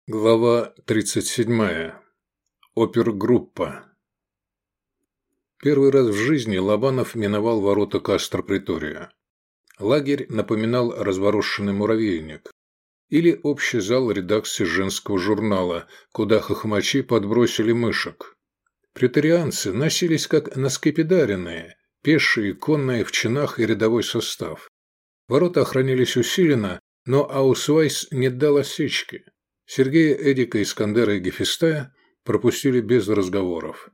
Глава 37. Опергруппа. Первый раз в жизни Лобанов миновал ворота Кастро-Претория. Лагерь напоминал разворошенный муравейник. Или общий зал редакции женского журнала, куда хохмачи подбросили мышек. Преторианцы носились как наскепидаренные, пешие, конные в чинах и рядовой состав. Ворота охранялись усиленно, но Аусвайс не дал осечки. Сергея, Эдика, Искандера и Гефестая пропустили без разговоров.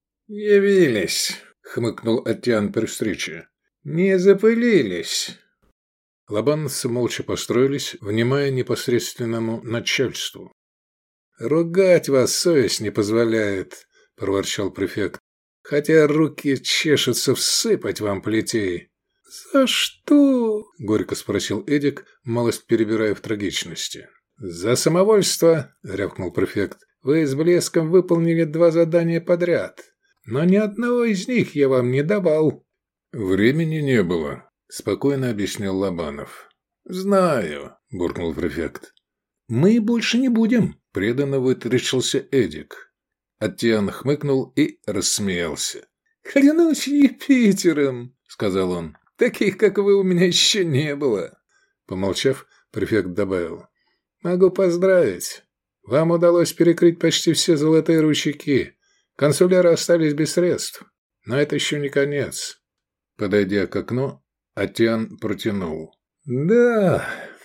«Явились», — хмыкнул Атьян при встрече. «Не запылились». Лобановцы молча построились, внимая непосредственному начальству. «Ругать вас совесть не позволяет», — проворчал префект. «Хотя руки чешутся всыпать вам плетей». «За что?» — горько спросил Эдик, малость перебирая в трагичности. «За самовольство», — рявкнул префект. «Вы с блеском выполнили 2 задания подряд, но ни одного из них я вам не давал». «Времени не было», — спокойно объяснил Лобанов. «Знаю», — буркнул префект. «Мы больше не будем», — преданно вытрящился Эдик. Аттиан хмыкнул и рассмеялся. «Клянусь Юпитером», — сказал он. «Таких, как вы, у меня еще не было». Помолчав, префект добавил. «Могу поздравить. Вам удалось перекрыть почти все золотые ручейки. Консуляры остались без средств. Но это еще не конец». Подойдя к окну, Атьян протянул. «Да,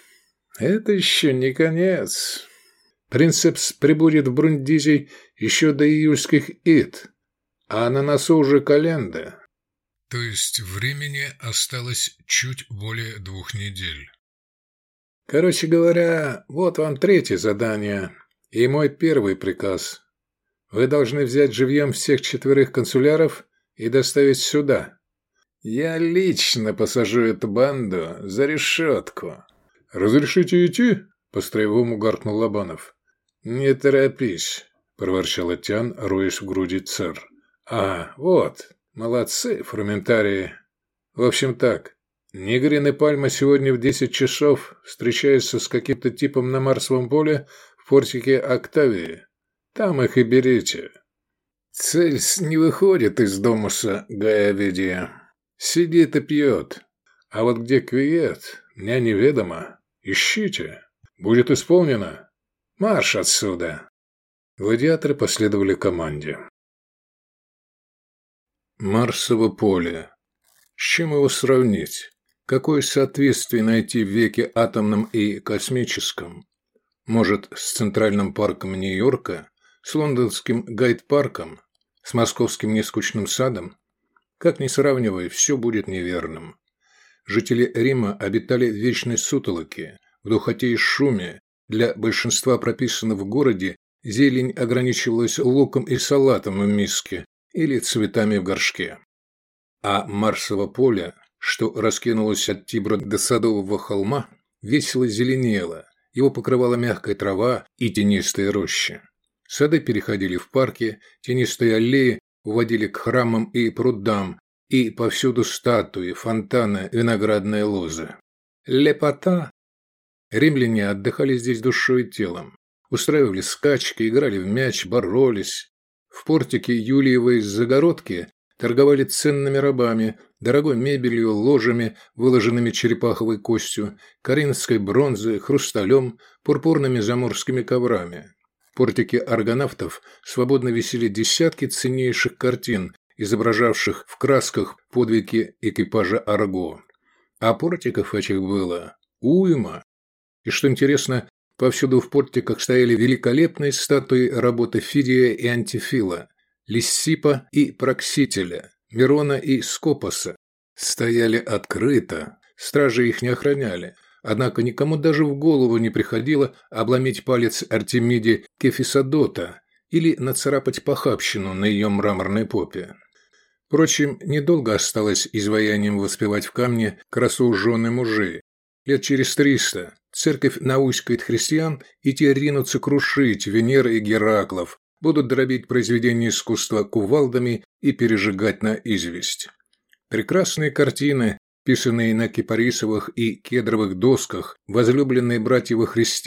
это еще не конец. Принцепс прибудет в Брундизи еще до июльских ид, а на носу уже календа». То есть времени осталось чуть более 2 недель. Короче говоря, вот вам 3-е задание и мой 1-й приказ. Вы должны взять живьем всех 4 консуляров и доставить сюда. Я лично посажу эту банду за решетку. «Разрешите идти?» – по-строевому гаркнул Лобанов. «Не торопись», – проворчал Атьян, роясь в груди цер. «А, вот, молодцы, фрументарии. В общем так. Нигрин и Пальма сегодня в 10 часов встречаются с каким-то типом на Марсовом поле в портике Октавии. Там их и берите. Цельс не выходит из домуса Гаявидия. Сидит и пьет. А вот где Квиет, мне неведомо. Ищите. Будет исполнено. Марш отсюда». Гладиаторы последовали команде. Марсово поле. С чем его сравнить? Какое соответствие найти в веке атомном и космическом? Может, с Центральным парком Нью-Йорка, с лондонским Гайд-парком, с московским нескучным садом? Как ни сравнивай, все будет неверным. Жители Рима обитали в вечной сутолоке, в духоте и шуме. Для большинства прописанных в городе зелень ограничивалась луком и салатом в миске или цветами в горшке. А Марсово поле, что раскинулось от Тибра до Садового холма, весело зеленело, его покрывала мягкая трава и тенистые рощи. Сады переходили в парки, тенистые аллеи уводили к храмам и прудам, и повсюду статуи, фонтаны, виноградные лозы. Лепота! Римляне отдыхали здесь душой и телом, устраивали скачки, играли в мяч, боролись. В портике Юлиевой загородки торговали ценными рабами, дорогой мебелью, ложами, выложенными черепаховой костью, коринфской бронзой, хрусталем, пурпурными заморскими коврами. В портике аргонавтов свободно висели десятки ценнейших картин, изображавших в красках подвиги экипажа Арго. А портиков этих было уйма. И что интересно, повсюду в портиках стояли великолепные статуи работы Фидия и Антифила, Лиссипа и Проксителя, Мирона и Скопоса. Стояли открыто, стражи их не охраняли, однако никому даже в голову не приходило обломить палец Артемиде Кефисодота или нацарапать похабщину на ее мраморной попе. Впрочем, недолго осталось изваянием воспевать в камне красу жены мужей. Лет через 300 церковь науськает христиан, и те ринутся крушить Венеры и Гераклов, будут дробить произведения искусства кувалдами и пережигать на известь. Прекрасные картины, писанные на кипарисовых и кедровых досках, возлюбленные братья во Христе,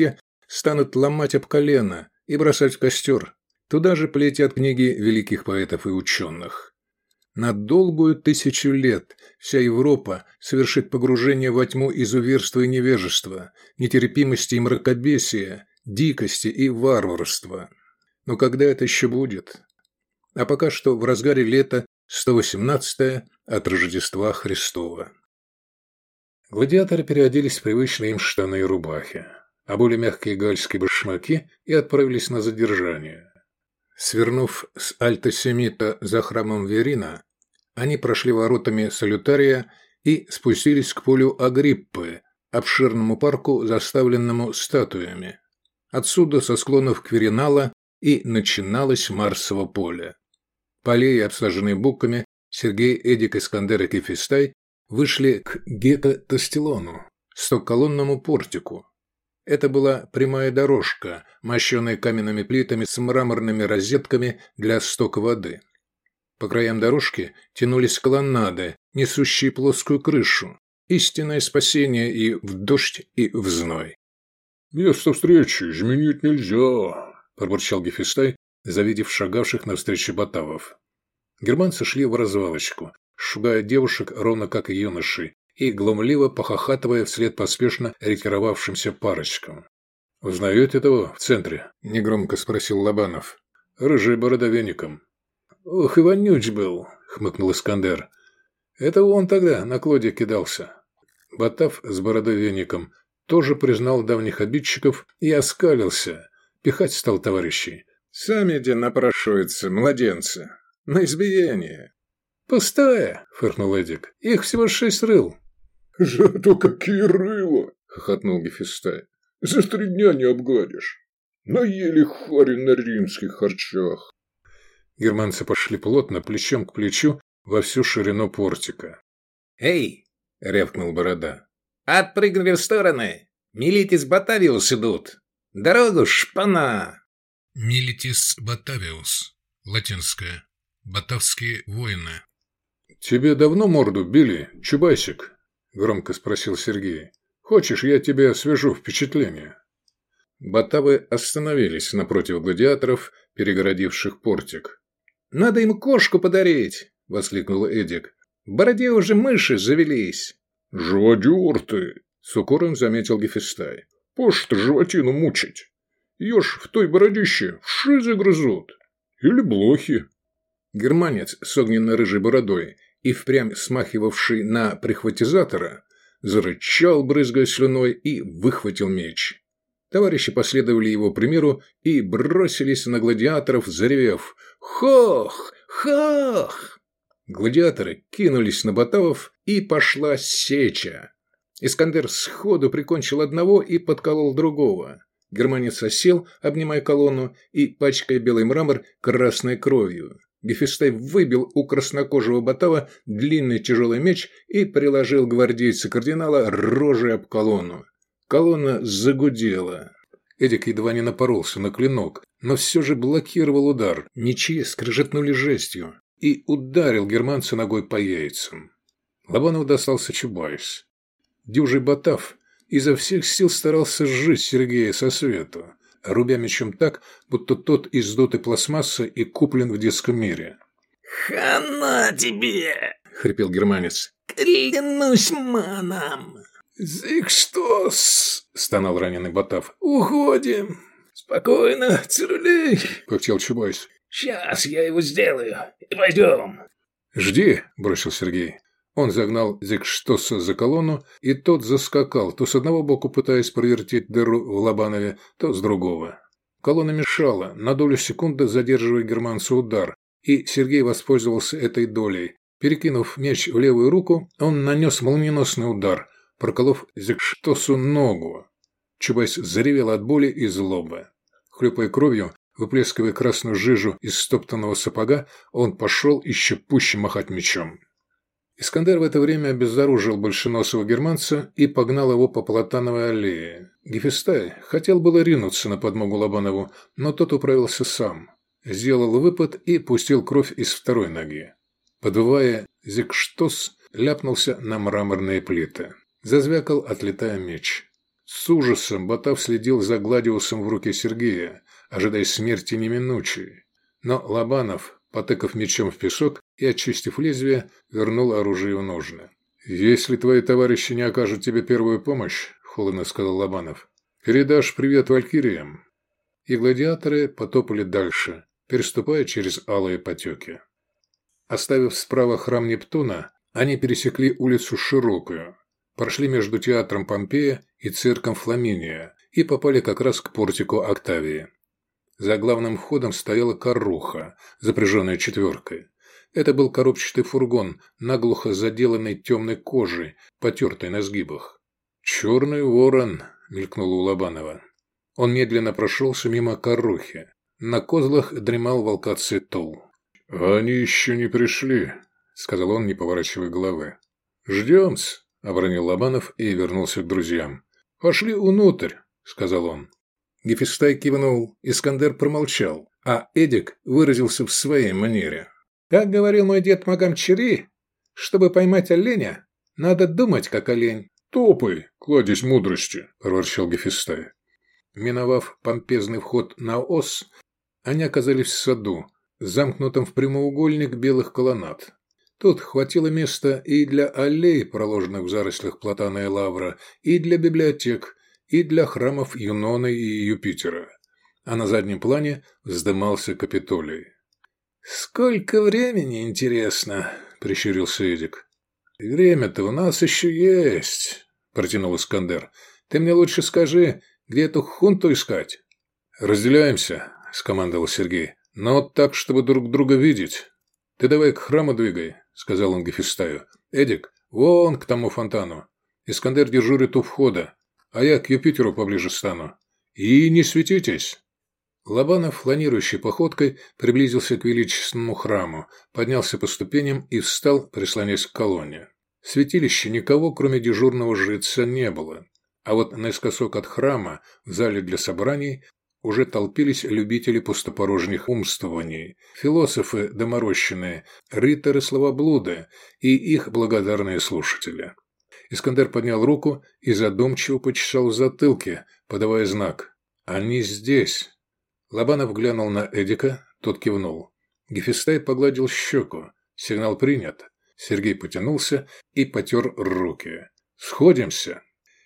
станут ломать об колено и бросать в костер. Туда же полетят книги великих поэтов и ученых. На долгую 1000 лет вся Европа совершит погружение во тьму изуверства и невежества, нетерпимости и мракобесия, дикости и варварства. Но когда это еще будет? А пока что в разгаре лета 118-е от Рождества Христова. Гладиаторы переоделись в привычные им штаны и рубахи, а более мягкие гальские башмаки и отправились на задержание. Свернув с Альто-Семита за храмом Верина, они прошли воротами Салютария и спустились к полю Агриппы, обширному парку, заставленному статуями. Отсюда, со склонов Квиринала, и начиналось Марсово поле. По аллее, обсаженной буками, Сергей, Эдик, Искандер и Гефестай вышли к Гекатостилону, стоколонному портику. Это была прямая дорожка, мощенная каменными плитами с мраморными розетками для стока воды. По краям дорожки тянулись колоннады, несущие плоскую крышу. Истинное спасение и в дождь, и в зной. «Место встречи изменить нельзя», – пробурчал Гефестай, завидев шагавших навстречу батавов. Германцы шли в развалочку, шугая девушек ровно как и юношей, и глумливо похохатывая вслед поспешно ретировавшимся парочкам. «Узнаете того в центре?» – негромко спросил Лобанов. «Рыжий бородовеником». «Ох, и вонюч был», – хмыкнул Искандер. «Это он тогда на Клоде кидался». Батав с бородовеником тоже признал давних обидчиков и оскалился. Пихать стал товарищей. «Сами-де напрашиваются, младенцы. На избиение». «Пустое», – фыркнул Эдик. «Их всего 6 рыл». «Зато какие рыла!» – хохотнул Гефестай. «За 3 дня не обгадишь. Наели хари на римских харчах». Германцы пошли плотно, плечом к плечу, во всю ширину портика. «Эй!» – рявкнул Борода. «Отпрыгнули в стороны! Милитис Батавиус идут! Дорогу, шпана!» Милитис Батавиус. Латинское. Батавские воины. «Тебе давно морду били, Чубайсик?» – громко спросил Сергей. «Хочешь, я тебе освежу впечатление?» Батавы остановились напротив гладиаторов, перегородивших портик. «Надо им кошку подарить!» – воскликнул Эдик. «В бороде уже мыши завелись!» «Живодер ты!» – с укором заметил Гефестай. «Пош-то животину мучить! Ешь в той бородище вши загрызут! Или блохи!» Германец с огненно-рыжей бородой и впрямь смахивавший на прихватизатора зарычал, брызгая слюной, и выхватил меч. Товарищи последовали его примеру и бросились на гладиаторов, заревев «Хох! Хох!». Гладиаторы кинулись на батавов, и пошла сеча. Искандер сходу прикончил одного и подколол другого. Германец осел, обнимая колонну и пачкая белый мрамор красной кровью. Гефестай выбил у краснокожего батава длинный тяжелый меч и приложил гвардейца кардинала рожей об колонну. Колонна загудела. Эдик едва не напоролся на клинок, но все же блокировал удар. Мечи скрежетнули жестью и ударил германца ногой по яйцам. Лобанову достался Чубайс. Дюжий батав изо всех сил старался сжить Сергея со свету, рубя мечом так, будто тот из дутой пластмассы и куплен в детском мире. «Хана тебе!» — хрипел германец. «Клянусь маном!» «Зикстос!» — стонал раненый батав. «Уходим!» «Спокойно, Цирулей!» — пыхтел Чубайс. «Сейчас я его сделаю, и пойдем!» «Жди!» — бросил Сергей. Он загнал Зикштоса за колонну, и тот заскакал, то с одного боку пытаясь провертеть дыру в Лобанове, то с другого. Колонна мешала, на долю секунды задерживая германца удар, и Сергей воспользовался этой долей. Перекинув меч в левую руку, он нанес молниеносный удар, проколов Зикштосу ногу. Чубайс заревел от боли и злобы. Хлюпая кровью, выплескивая красную жижу из стоптанного сапога, он пошел еще пуще махать мечом. Искандер в это время обезоружил большеносого германца и погнал его по Платановой аллее. Гефестай хотел было ринуться на подмогу Лобанову, но тот управился сам. Сделал выпад и пустил кровь из второй ноги. Подвывая, Зикштос ляпнулся на мраморные плиты. Зазвякал, отлетая меч. С ужасом Батав следил за гладиусом в руке Сергея, ожидая смерти неминучей. Но Лобанов, потыкав мечом в песок и очистив лезвие, вернул оружие в ножны. «Если твои товарищи не окажут тебе первую помощь, — холодно сказал Лобанов, — передашь привет валькириям». И гладиаторы потопали дальше, переступая через алые потеки. Оставив справа храм Нептуна, они пересекли улицу Широкую, прошли между театром Помпея и цирком Фламиния и попали как раз к портику Октавии. За главным входом стояла каруха, запряженная четверкой. Это был коробчатый фургон, наглухо заделанный темной кожей, потертой на сгибах. «Черный ворон», — мелькнуло у Лобанова. Он медленно прошелся мимо карухи. На козлах дремал волкаций Тул. «Они еще не пришли», — сказал он, не поворачивая головы. «Ждем-с», — обронил Лобанов и вернулся к друзьям. «Пошли внутрь», — сказал он. Гефестай кивнул, Искандер промолчал, а Эдик выразился в своей манере. «Как говорил мой дед Магамчери, чтобы поймать оленя, надо думать, как олень». «Топай, кладезь мудрости», – проворчал Гефестай. Миновав помпезный вход на ос, они оказались в саду, замкнутом в прямоугольник белых колоннад. Тут хватило места и для аллей, проложенных в зарослях платана и лавра, и для библиотек, и для храмов Юноны и Юпитера. А на заднем плане вздымался Капитолий. «Сколько времени, интересно?» – прищурился Эдик. «Время-то у нас еще есть», – протянул Искандер. «Ты мне лучше скажи, где эту хунту искать?» «Разделяемся», – скомандовал Сергей. «Но так, чтобы друг друга видеть. Ты давай к храму двигай», – сказал он Гефестаю. «Эдик, вон к тому фонтану. Искандер дежурит у входа, а я к Юпитеру поближе стану. И не светитесь». Лобанов, фланирующей походкой, приблизился к величественному храму, поднялся по ступеням и встал, прислонясь к колонне. В святилище никого, кроме дежурного жреца, не было. А вот наискосок от храма, в зале для собраний, уже толпились любители пустопорожних умствований, философы доморощенные, рыторы-словоблуды и их благодарные слушатели. Искандер поднял руку и задумчиво почесал в затылке, подавая знак. «Они здесь». Лобанов глянул на Эдика, тот кивнул. Гефестай погладил щеку. Сигнал принят. Сергей потянулся и потер руки. «Сходимся».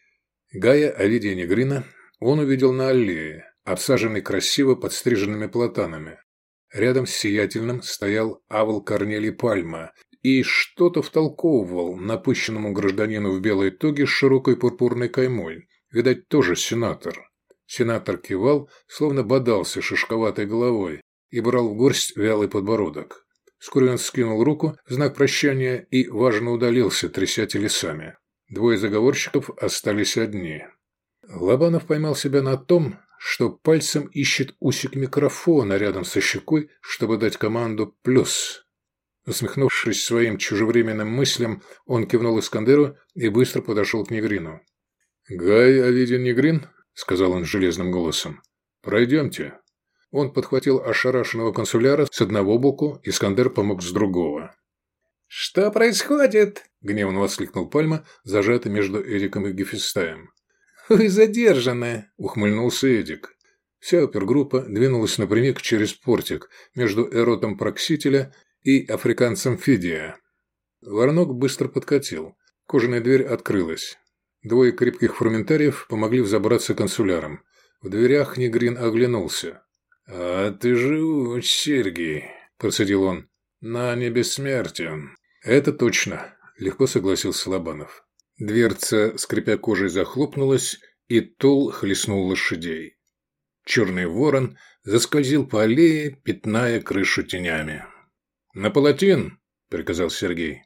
Гая Овидия Негрина он увидел на аллее, обсаженной красиво подстриженными платанами. Рядом с сиятельным стоял Авл Корнелий Пальма и что-то втолковывал напыщенному гражданину в белой тоге с широкой пурпурной каймой. Видать, тоже сенатор. Сенатор кивал, словно бодался шишковатой головой, и брал в горсть вялый подбородок. Вскоре он скинул руку в знак прощания и важно удалился, тряся телесами. Двое заговорщиков остались одни. Лобанов поймал себя на том, что пальцем ищет усик микрофона рядом со щекой, чтобы дать команду «плюс». Усмехнувшись своим чужевременным мыслям, он кивнул Искандеру и быстро подошел к Негрину. «Гай Овидий Негрин?» – сказал он железным голосом. «Пройдемте». Он подхватил ошарашенного консуляра с одного боку, Искандер помог с другого. «Что происходит?» – гневно воскликнул Пальма, зажатый между Эдиком и Гефестаем. «Вы задержаны», – ухмыльнулся Эдик. Вся опергруппа двинулась напрямик через портик между Эротом Проксителя и африканцем Фидия. Воронок быстро подкатил. Кожаная дверь открылась. Двое крепких фрументариев помогли взобраться консулярам. В дверях Негрин оглянулся. «А ты живуч, Сергий», – процедил он. «На не бессмертен». «Это точно», – легко согласился Лобанов. Дверца, скрипя кожей, захлопнулась, и Тул хлестнул лошадей. Черный ворон заскользил по аллее, пятная крышу тенями. «На палатин!» – приказал Сергей.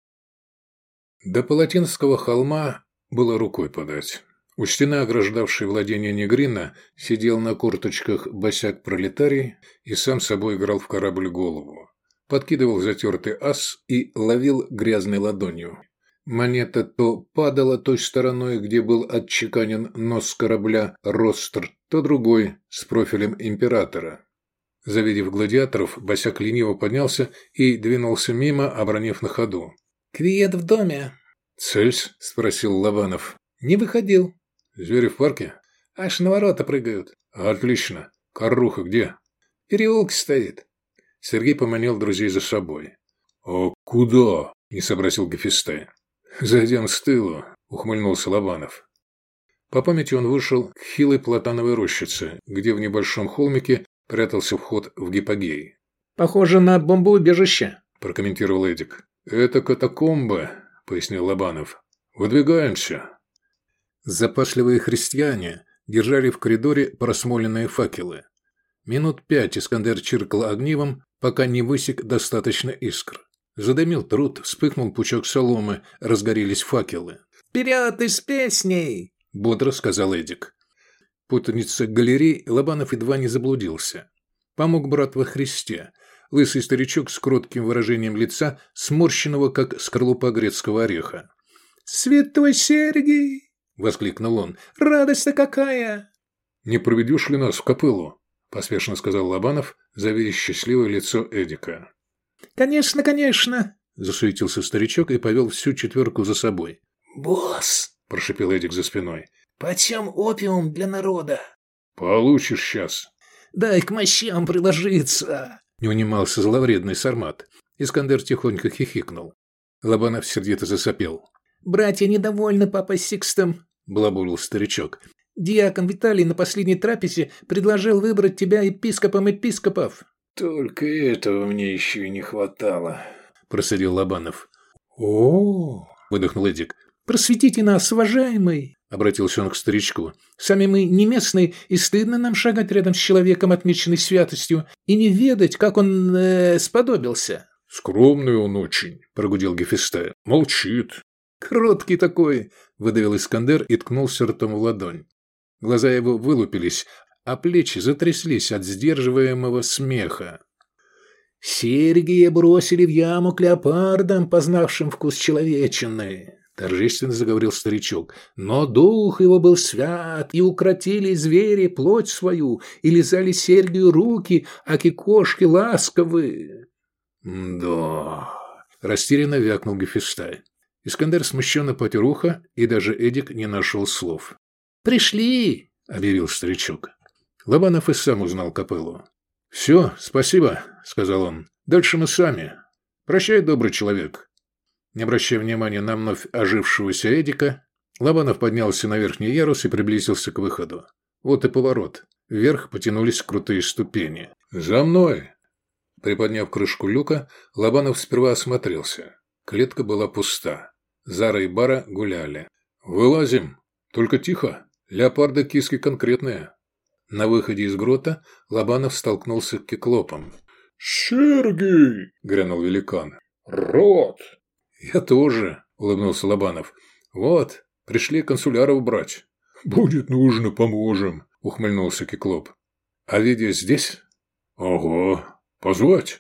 До Палатинского холма было рукой подать. У стены, ограждавшей владение Негрина, сидел на корточках босяк-пролетарий и сам собой играл в корабль голову. Подкидывал затертый ас и ловил грязной ладонью. Монета то падала той стороной, где был отчеканен нос корабля ростр, то другой, с профилем императора. Завидев гладиаторов, босяк лениво поднялся и двинулся мимо, обронив на ходу. «Квиет в доме». «Цельс?» – спросил Лобанов. «Не выходил». Звери в парке? Аж на ворота прыгают. Отлично. Карруха где? В переулке стоит. Сергей поманил друзей за собой. А куда? Не сообразил Гефестай. Зайдем с тылу, ухмыльнулся Лобанов. По памяти он вышел к хилой платановой рощице, где в небольшом холмике прятался вход в гипогей. «Похоже на бомбоубежище», – прокомментировал Эдик. «Это катакомбы», – пояснил Лобанов. «Выдвигаемся». Запасливые христиане держали в коридоре просмоленные факелы. Минут 5 Искандер чиркал огнивом, пока не высек достаточно искр. Задымил труд, вспыхнул пучок соломы, разгорелись факелы. «Вперед из песней!» – бодро сказал Эдик. Путаница галерей Лобанов едва не заблудился. Помог брат во Христе. Лысый старичок с кротким выражением лица, сморщенного, как скорлупа грецкого ореха. «Святой Сергий!» – воскликнул он. «Радость-то какая!» «Не проведешь ли нас в копылу?» – поспешно сказал Лобанов, завидев счастливое лицо Эдика. «Конечно, конечно!» – засуетился старичок и повел всю четверку за собой. «Босс!» – прошипел Эдик за спиной. «Почем опиум для народа?» «Получишь сейчас!» «Дай к мощам приложиться!» – не унимался зловредный сармат. Искандер тихонько хихикнул. Лобанов сердито засопел. «Братья недовольны папой Сикстом», – блабурил старичок. «Диакон Виталий на последней трапезе предложил выбрать тебя епископом епископов». «Только этого мне еще и не хватало», – процедил Лобанов. «О-о-о!» – выдохнул Эдик. «Просветите нас, уважаемый!» – обратился он к старичку. «Сами мы не местные, и стыдно нам шагать рядом с человеком, отмеченный святостью, и не ведать, как он сподобился». «Скромный он очень», – прогудел Гефестай. «Молчит». «Кроткий такой!» – выдавил Искандер и ткнулся ртом в ладонь. Глаза его вылупились, а плечи затряслись от сдерживаемого смеха. «Сергия бросили в яму к леопардам, познавшим вкус человечины», – торжественно заговорил старичок. «Но дух его был свят, и укротили звери плоть свою, и лизали Сергию руки, аки кошки ласковы». «Да», – растерянно вякнул Гефестай. Искандер смущенно потер ухо, и даже Эдик не нашел слов. «Пришли!» – объявил старичок. Лобанов и сам узнал копылу. «Все, спасибо», – сказал он. «Дальше мы сами. Прощай, добрый человек». Не обращая внимания на вновь ожившегося Эдика, Лобанов поднялся на верхний ярус и приблизился к выходу. Вот и поворот. Вверх потянулись крутые ступени. «За мной!» Приподняв крышку люка, Лобанов сперва осмотрелся. Клетка была пуста. Зара и Бара гуляли. «Вылазим! Только тихо! Леопарды киски конкретные!» На выходе из грота Лобанов столкнулся с Киклопом. «Сергий!» – грянул великан. «Рот!» «Я тоже!» – улыбнулся Лобанов. «Вот, пришли консуляров брать». «Будет нужно, поможем!» – ухмыльнулся Киклоп. «А Лидия здесь?» «Ого! Позвать?»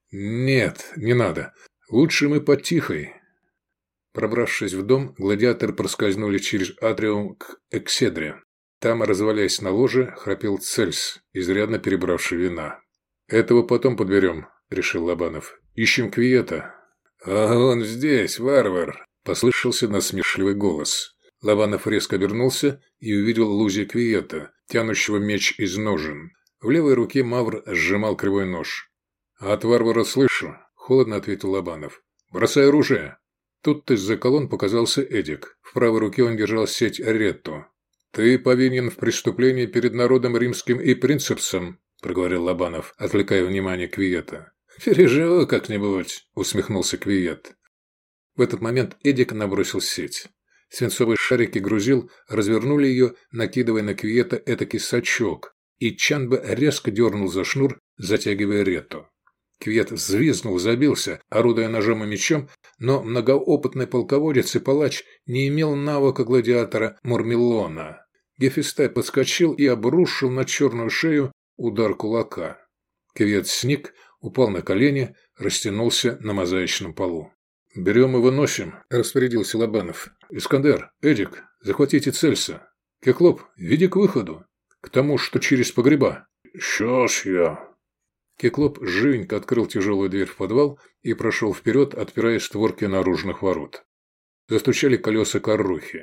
«Нет, не надо. Лучше мы под Тихой». Пробравшись в дом, гладиаторы проскользнули через атриум к экседре. Там, развалясь на ложе, храпел Цельс, изрядно перебравший вина. «Этого потом подберем», – решил Лобанов. «Ищем Квиета». «А он здесь, варвар!» – послышался насмешливый голос. Лобанов резко обернулся и увидел Лузия Квиета, тянущего меч из ножен. В левой руке Мавр сжимал кривой нож. «От варвара слышу», – холодно ответил Лобанов. «Бросай оружие». Тут из-за колонн показался Эдик. В правой руке он держал сеть Ретто. «Ты повинен в преступлении перед народом римским и принципсом», – проговорил Лобанов, отвлекая внимание Квиета. «Переживу как-нибудь», – усмехнулся Квиет. В этот момент Эдик набросил сеть. Свинцовые шарики грузил, развернули ее, накидывая на Квиета этакий сачок, и Чанбе резко дернул за шнур, затягивая Ретто. Квиет взвизгнул, забился, орудуя ножом и мечом, но многоопытный полководец и палач не имел навыка гладиатора Мурмеллона. Гефестай подскочил и обрушил на черную шею удар кулака. Квиет сник, упал на колени, растянулся на мозаичном полу. «Берем и выносим», – распорядился Лобанов. «Искандер, Эдик, захватите Цельса. Киклоп, веди к выходу. К тому, что через погреба». «Сейчас я». Киклоп живенько открыл тяжелую дверь в подвал и прошел вперед, отпирая створки наружных ворот. Застучали колеса каррухи.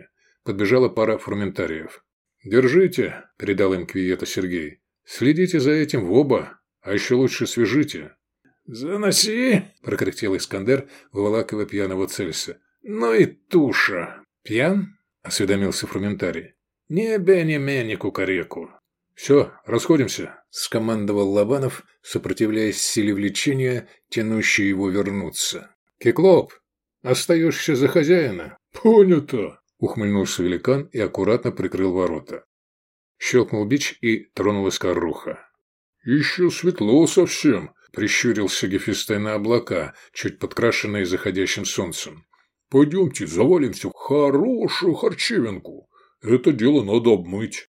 подбежала пара фрументариев. «Держите», – передал им кювета Сергей. «Следите за этим в оба, а еще лучше свяжите». «Заноси!» – прокряхтел Искандер, выволакивая пьяного Цельса. «Ну и туша!» «Пьян?» – осведомился фрументарий. «Не бени-мени кукареку». «Все, расходимся», – скомандовал Лобанов, сопротивляясь силе влечения, тянущей его вернуться. «Киклоп, остаешься за хозяина». «Понято», – ухмыльнулся великан и аккуратно прикрыл ворота. Щелкнул бич и тронулась карруха. «Еще светло совсем», – прищурился Гефестай на облака, чуть подкрашенные заходящим солнцем. «Пойдемте завалимся в хорошую харчевинку. Это дело надо обмыть».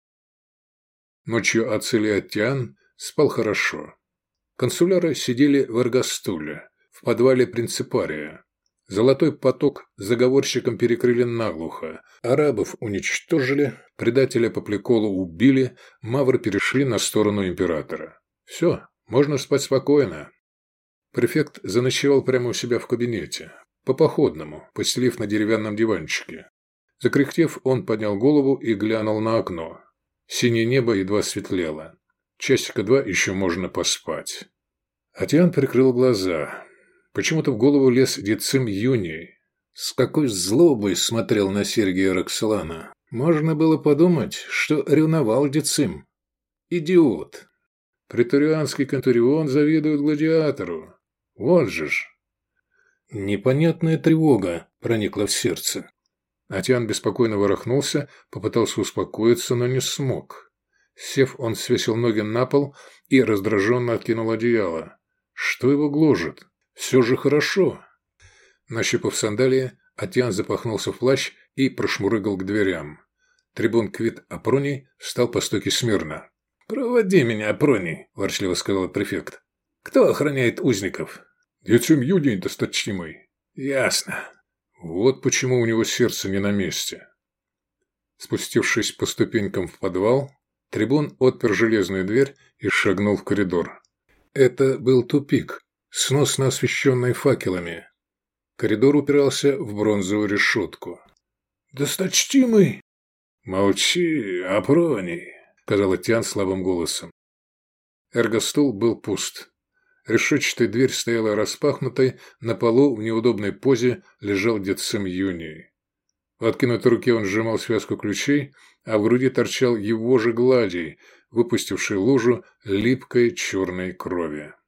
Ночью Ациль и Атиан спал хорошо. Консуляры сидели в эргостуле, в подвале принципария. Золотой поток заговорщикам перекрыли наглухо, арабов уничтожили, предателя по приколу убили, мавры перешли на сторону императора. Все, можно спать спокойно. Префект заночевал прямо у себя в кабинете, по-походному, постелив на деревянном диванчике. Закряхтев, он поднял голову и глянул на окно. Синее небо едва светлело. Часика 2 еще можно поспать. Атиан прикрыл глаза. Почему-то в голову лез Децим Юний. С какой злобой смотрел на Сергия Роксолана. Можно было подумать, что ревновал Децим. Идиот. Преторианский кентурион завидует гладиатору. Вот же ж. Непонятная тревога проникла в сердце. Атиан беспокойно ворохнулся, попытался успокоиться, но не смог. Сев, он свесил ноги на пол и раздраженно откинул одеяло. Что его гложет? Все же хорошо. Нащупав сандалии, Атиан запахнулся в плащ и прошмурыгал к дверям. Трибун Квит Апроний встал по стойке смирно. «Проводи меня, Апроний», – ворчливо сказал префект. «Кто охраняет узников?» «Децим Юний досточтимый». «Ясно». Вот почему у него сердце не на месте. Спустившись по ступенькам в подвал, трибун отпер железную дверь и шагнул в коридор. Это был тупик, сносно освещенный факелами. Коридор упирался в бронзовую решетку. «Досточтимый!» «Молчи, Апроний!» – сказал Атиан слабым голосом. Эргостул был пуст. Решетчатая дверь стояла распахнутой, на полу в неудобной позе лежал Децим Юний. В откинутой руке он сжимал связку ключей, а в груди торчал его же гладий, выпустивший лужу липкой черной крови.